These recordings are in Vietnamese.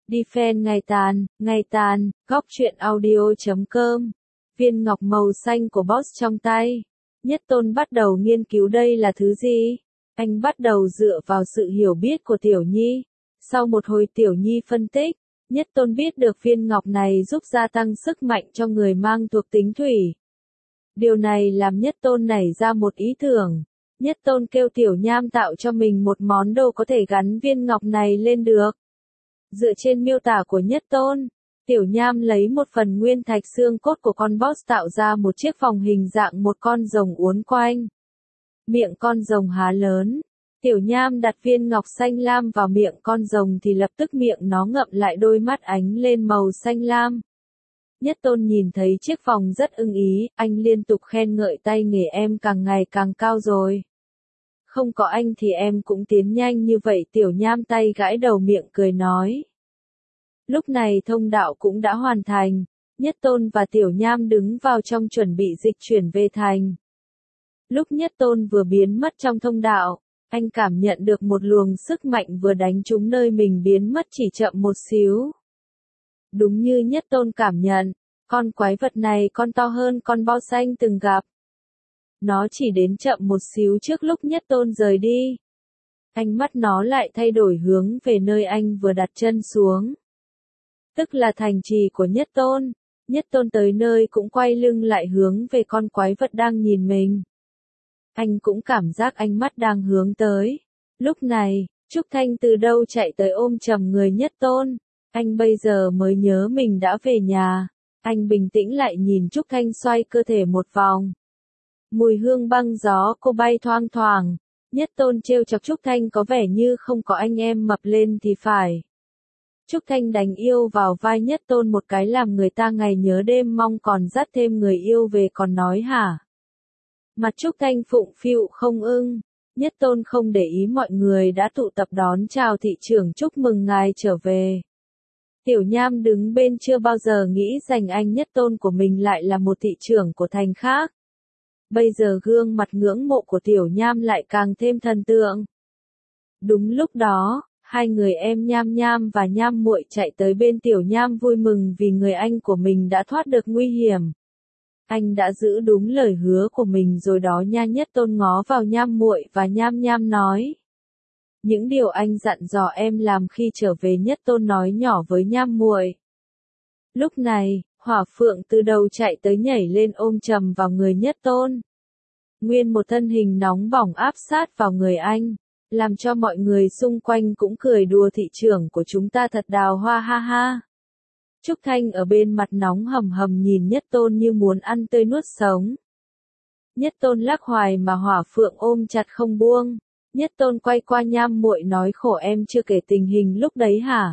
Đi fan ngày tàn, góc truyện audio.com. Viên ngọc màu xanh của Boss trong tay. Nhất Tôn bắt đầu nghiên cứu đây là thứ gì. Anh bắt đầu dựa vào sự hiểu biết của Tiểu Nhi. Sau một hồi Tiểu Nhi phân tích, Nhất Tôn biết được viên ngọc này giúp gia tăng sức mạnh cho người mang thuộc tính thủy. Điều này làm Nhất Tôn nảy ra một ý tưởng. Nhất Tôn kêu Tiểu Nham tạo cho mình một món đồ có thể gắn viên ngọc này lên được. Dựa trên miêu tả của Nhất Tôn, Tiểu Nham lấy một phần nguyên thạch xương cốt của con boss tạo ra một chiếc vòng hình dạng một con rồng uốn quanh. Miệng con rồng há lớn. Tiểu Nham đặt viên ngọc xanh lam vào miệng con rồng thì lập tức miệng nó ngậm lại đôi mắt ánh lên màu xanh lam. Nhất Tôn nhìn thấy chiếc vòng rất ưng ý, anh liên tục khen ngợi tay nghề em càng ngày càng cao rồi. Không có anh thì em cũng tiến nhanh như vậy. Tiểu Nham tay gãi đầu miệng cười nói. Lúc này thông đạo cũng đã hoàn thành, Nhất Tôn và Tiểu Nham đứng vào trong chuẩn bị dịch chuyển về thành. Lúc Nhất Tôn vừa biến mất trong thông đạo, anh cảm nhận được một luồng sức mạnh vừa đánh trúng nơi mình biến mất chỉ chậm một xíu. Đúng như Nhất Tôn cảm nhận, con quái vật này còn to hơn con bo xanh từng gặp. Nó chỉ đến chậm một xíu trước lúc Nhất Tôn rời đi. Ánh mắt nó lại thay đổi hướng về nơi anh vừa đặt chân xuống. Tức là thành trì của Nhất Tôn. Nhất Tôn tới nơi cũng quay lưng lại hướng về con quái vật đang nhìn mình. Anh cũng cảm giác ánh mắt đang hướng tới. Lúc này, Trúc Thanh từ đâu chạy tới ôm chầm người Nhất Tôn. Anh bây giờ mới nhớ mình đã về nhà. Anh bình tĩnh lại nhìn Trúc Thanh xoay cơ thể một vòng. Mùi hương băng gió cô bay thoang thoảng. Nhất Tôn trêu chọc Trúc Thanh có vẻ như không có anh em mập lên thì phải. Trúc Thanh đánh yêu vào vai Nhất Tôn một cái làm người ta ngày nhớ đêm mong còn dắt thêm người yêu về còn nói hả. Mặt Trúc Thanh phụng phịu không ưng. Nhất Tôn không để ý mọi người đã tụ tập đón chào thị trưởng chúc mừng ngài trở về. Tiểu Nham đứng bên chưa bao giờ nghĩ rằng anh Nhất Tôn của mình lại là một thị trưởng của thành khác. Bây giờ gương mặt ngưỡng mộ của Tiểu Nham lại càng thêm thần tượng. Đúng lúc đó, hai người em Nham Nham và Nham Muội chạy tới bên Tiểu Nham vui mừng vì người anh của mình đã thoát được nguy hiểm. Anh đã giữ đúng lời hứa của mình rồi đó nha. Nhất Tôn ngó vào Nham Muội và Nham Nham nói. Những điều anh dặn dò em làm khi trở về. Nhất Tôn nói nhỏ với Nham Muội. Lúc này, Hỏa Phượng từ đầu chạy tới nhảy lên ôm chầm vào người Nhất Tôn. Nguyên một thân hình nóng bỏng áp sát vào người anh, làm cho mọi người xung quanh cũng cười đùa thị trưởng của chúng ta thật đào hoa ha ha. Trúc Thanh ở bên mặt nóng hầm hầm nhìn Nhất Tôn như muốn ăn tươi nuốt sống. Nhất Tôn lắc hoài mà Hỏa Phượng ôm chặt không buông. Nhất Tôn quay qua Nham Muội nói khổ em chưa kể tình hình lúc đấy hả?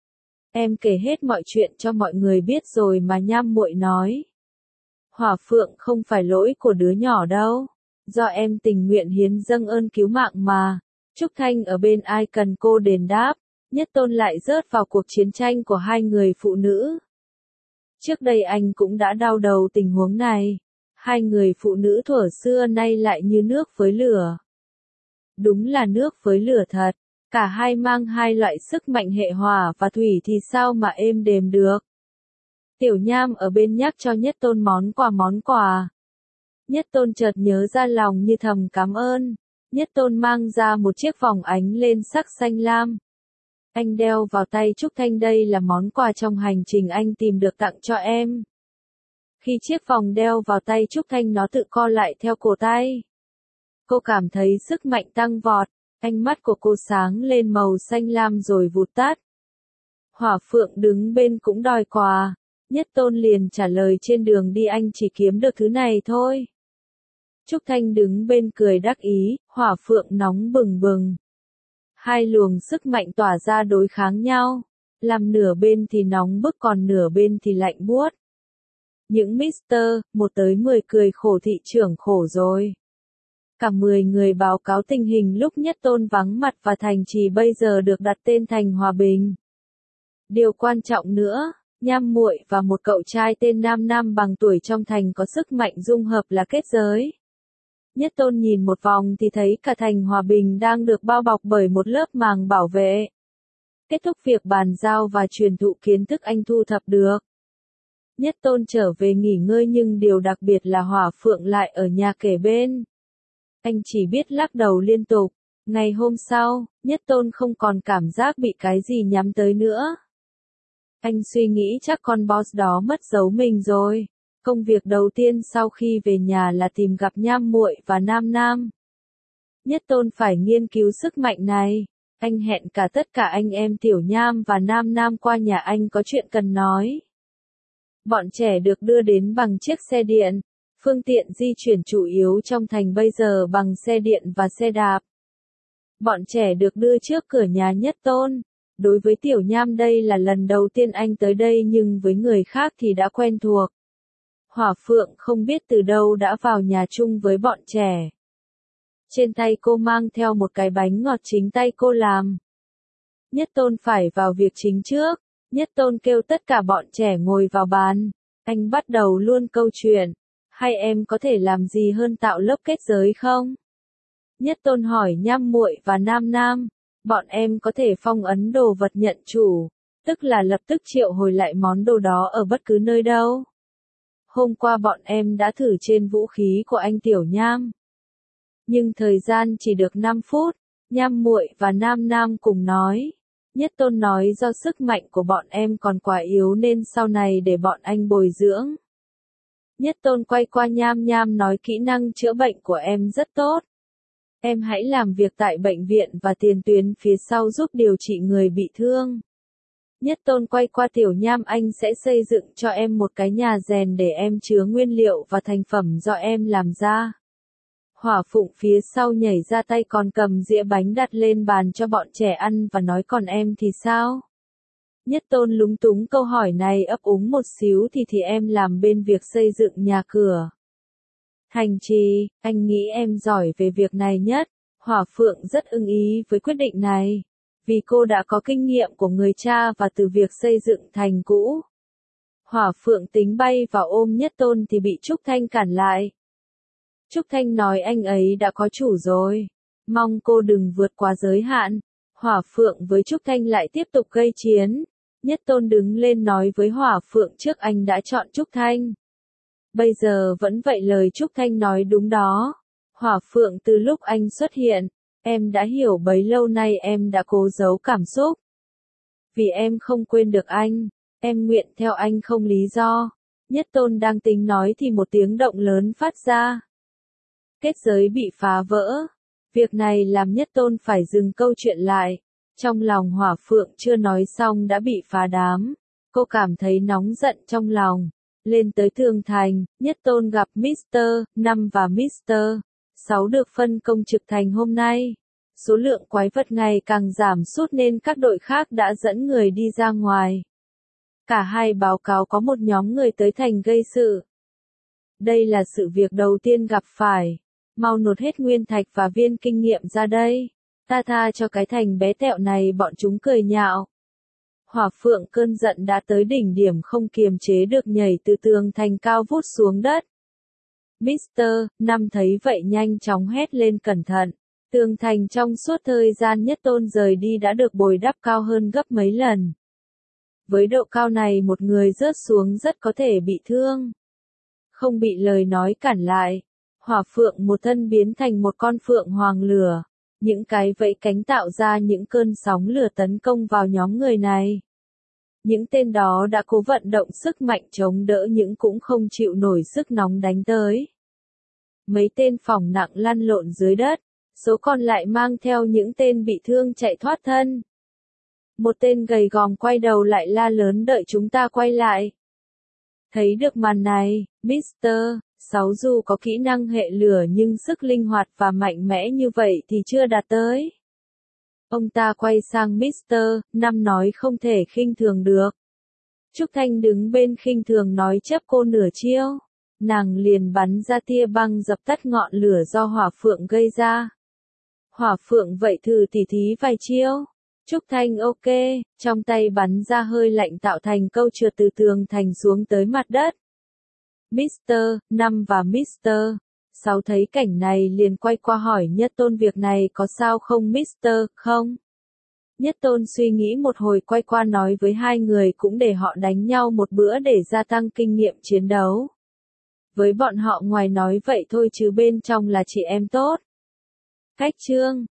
Em kể hết mọi chuyện cho mọi người biết rồi mà. Nham Muội nói. Hỏa Phượng không phải lỗi của đứa nhỏ đâu. Do em tình nguyện hiến dâng ơn cứu mạng mà. Trúc Thanh ở bên ai cần cô đền đáp. Nhất Tôn lại rớt vào cuộc chiến tranh của hai người phụ nữ. Trước đây anh cũng đã đau đầu tình huống này. Hai người phụ nữ thuở xưa nay lại như nước với lửa. Đúng là nước với lửa thật. Cả hai mang hai loại sức mạnh hệ hỏa và thủy thì sao mà êm đềm được. Tiểu Nham ở bên nhắc cho Nhất Tôn món quà. Nhất Tôn chợt nhớ ra lòng như thầm cảm ơn. Nhất Tôn mang ra một chiếc vòng ánh lên sắc xanh lam. Anh đeo vào tay Trúc Thanh, đây là món quà trong hành trình anh tìm được tặng cho em. Khi chiếc vòng đeo vào tay Trúc Thanh nó tự co lại theo cổ tay. Cô cảm thấy sức mạnh tăng vọt, ánh mắt của cô sáng lên màu xanh lam rồi vụt tắt. Hỏa Phượng đứng bên cũng đòi quà. Nhất Tôn liền trả lời trên đường đi anh chỉ kiếm được thứ này thôi. Trúc Thanh đứng bên cười đắc ý, Hỏa Phượng nóng bừng bừng. Hai luồng sức mạnh tỏa ra đối kháng nhau, làm nửa bên thì nóng bức còn nửa bên thì lạnh buốt. Những Mr. 1 tới 10 cười khổ thị trưởng khổ rồi. Cả 10 người báo cáo tình hình lúc Nhất Tôn vắng mặt và thành trì bây giờ được đặt tên thành Hòa Bình. Điều quan trọng nữa, Nham Muội và một cậu trai tên Nam Nam bằng tuổi trong thành có sức mạnh dung hợp là kết giới. Nhất Tôn nhìn một vòng thì thấy cả thành Hòa Bình đang được bao bọc bởi một lớp màng bảo vệ. Kết thúc việc bàn giao và truyền thụ kiến thức anh thu thập được. Nhất Tôn trở về nghỉ ngơi nhưng điều đặc biệt là Hỏa Phượng lại ở nhà kề bên. Anh chỉ biết lắc đầu liên tục. Ngày hôm sau, Nhất Tôn không còn cảm giác bị cái gì nhắm tới nữa. Anh suy nghĩ chắc con boss đó mất dấu mình rồi. Công việc đầu tiên sau khi về nhà là tìm gặp Nham Muội và Nam Nam. Nhất Tôn phải nghiên cứu sức mạnh này. Anh hẹn cả tất cả anh em Tiểu Nham và Nam Nam qua nhà anh có chuyện cần nói. Bọn trẻ được đưa đến bằng chiếc xe điện. Phương tiện di chuyển chủ yếu trong thành bây giờ bằng xe điện và xe đạp. Bọn trẻ được đưa trước cửa nhà Nhất Tôn. Đối với Tiểu Nham đây là lần đầu tiên anh tới đây nhưng với người khác thì đã quen thuộc. Hỏa Phượng không biết từ đâu đã vào nhà chung với bọn trẻ. Trên tay cô mang theo một cái bánh ngọt chính tay cô làm. Nhất Tôn phải vào việc chính trước. Nhất Tôn kêu tất cả bọn trẻ ngồi vào bàn. Anh bắt đầu luôn câu chuyện. Hai em có thể làm gì hơn tạo lớp kết giới không? Nhất Tôn hỏi Nham Muội và Nam Nam. Bọn em có thể phong ấn đồ vật nhận chủ, tức là lập tức triệu hồi lại món đồ đó ở bất cứ nơi đâu. Hôm qua bọn em đã thử trên vũ khí của anh Tiểu Nham. Nhưng thời gian chỉ được 5 phút, Nham Muội và Nam Nam cùng nói. Nhất Tôn nói do sức mạnh của bọn em còn quá yếu nên sau này để bọn anh bồi dưỡng. Nhất Tôn quay qua Nham Nham nói kỹ năng chữa bệnh của em rất tốt. Em hãy làm việc tại bệnh viện và tiền tuyến phía sau giúp điều trị người bị thương. Nhất Tôn quay qua Tiểu Nham anh sẽ xây dựng cho em một cái nhà rèn để em chứa nguyên liệu và thành phẩm do em làm ra. Hỏa Phụng phía sau nhảy ra tay còn cầm dĩa bánh đặt lên bàn cho bọn trẻ ăn và nói còn em thì sao? Nhất Tôn lúng túng câu hỏi này ấp úng một xíu thì em làm bên việc xây dựng nhà cửa. Thành Trì, anh nghĩ em giỏi về việc này nhất. Hỏa Phượng rất ưng ý với quyết định này. Vì cô đã có kinh nghiệm của người cha và từ việc xây dựng thành cũ. Hỏa Phượng tính bay vào ôm Nhất Tôn thì bị Trúc Thanh cản lại. Trúc Thanh nói anh ấy đã có chủ rồi. Mong cô đừng vượt quá giới hạn. Hỏa Phượng với Trúc Thanh lại tiếp tục gây chiến. Nhất Tôn đứng lên nói với Hỏa Phượng trước anh đã chọn Trúc Thanh. Bây giờ vẫn vậy lời Trúc Thanh nói đúng đó. Hỏa Phượng từ lúc anh xuất hiện, em đã hiểu bấy lâu nay em đã cố giấu cảm xúc. Vì em không quên được anh, em nguyện theo anh không lý do. Nhất Tôn đang tính nói thì một tiếng động lớn phát ra. Kết giới bị phá vỡ. Việc này làm Nhất Tôn phải dừng câu chuyện lại. Trong lòng Hỏa Phượng chưa nói xong đã bị phá đám. Cô cảm thấy nóng giận trong lòng. Lên tới tường thành, Nhất Tôn gặp Mr. 5 và Mr. 6 được phân công trực thành hôm nay. Số lượng quái vật ngày càng giảm sút nên các đội khác đã dẫn người đi ra ngoài. Cả hai báo cáo có một nhóm người tới thành gây sự. Đây là sự việc đầu tiên gặp phải. Mau nộp hết nguyên thạch và viên kinh nghiệm ra đây. Ta tha cho cái thành bé tẹo này bọn chúng cười nhạo. Hỏa Phượng cơn giận đã tới đỉnh điểm không kiềm chế được nhảy từ tường thành cao vút xuống đất. Mr. 5 thấy vậy nhanh chóng hét lên cẩn thận. Tường thành trong suốt thời gian Nhất Tôn rời đi đã được bồi đắp cao hơn gấp mấy lần. Với độ cao này một người rớt xuống rất có thể bị thương. Không bị lời nói cản lại. Hỏa Phượng một thân biến thành một con phượng hoàng lửa. Những cái vẫy cánh tạo ra những cơn sóng lửa tấn công vào nhóm người này. Những tên đó đã cố vận động sức mạnh chống đỡ nhưng cũng không chịu nổi sức nóng đánh tới. Mấy tên phỏng nặng lăn lộn dưới đất, số còn lại mang theo những tên bị thương chạy thoát thân. Một tên gầy gòm quay đầu lại la lớn đợi chúng ta quay lại. Thấy được màn này, Mr. 6 dù có kỹ năng hệ lửa nhưng sức linh hoạt và mạnh mẽ như vậy thì chưa đạt tới. Ông ta quay sang Mr. 5 nói không thể khinh thường được. Trúc Thanh đứng bên khinh thường nói chấp cô nửa chiêu. Nàng liền bắn ra tia băng dập tắt ngọn lửa do Hỏa Phượng gây ra. Hỏa Phượng vậy thử tỉ thí vài chiêu. Trúc Thanh ok, trong tay bắn ra hơi lạnh tạo thành câu trượt từ tường thành xuống tới mặt đất. Mr. 5 và Mr. 6 thấy cảnh này liền quay qua hỏi Nhất Tôn việc này có sao không Mr. không? Nhất Tôn suy nghĩ một hồi quay qua nói với hai người cũng để họ đánh nhau một bữa để gia tăng kinh nghiệm chiến đấu. Với bọn họ ngoài nói vậy thôi chứ bên trong là chị em tốt. Cách chương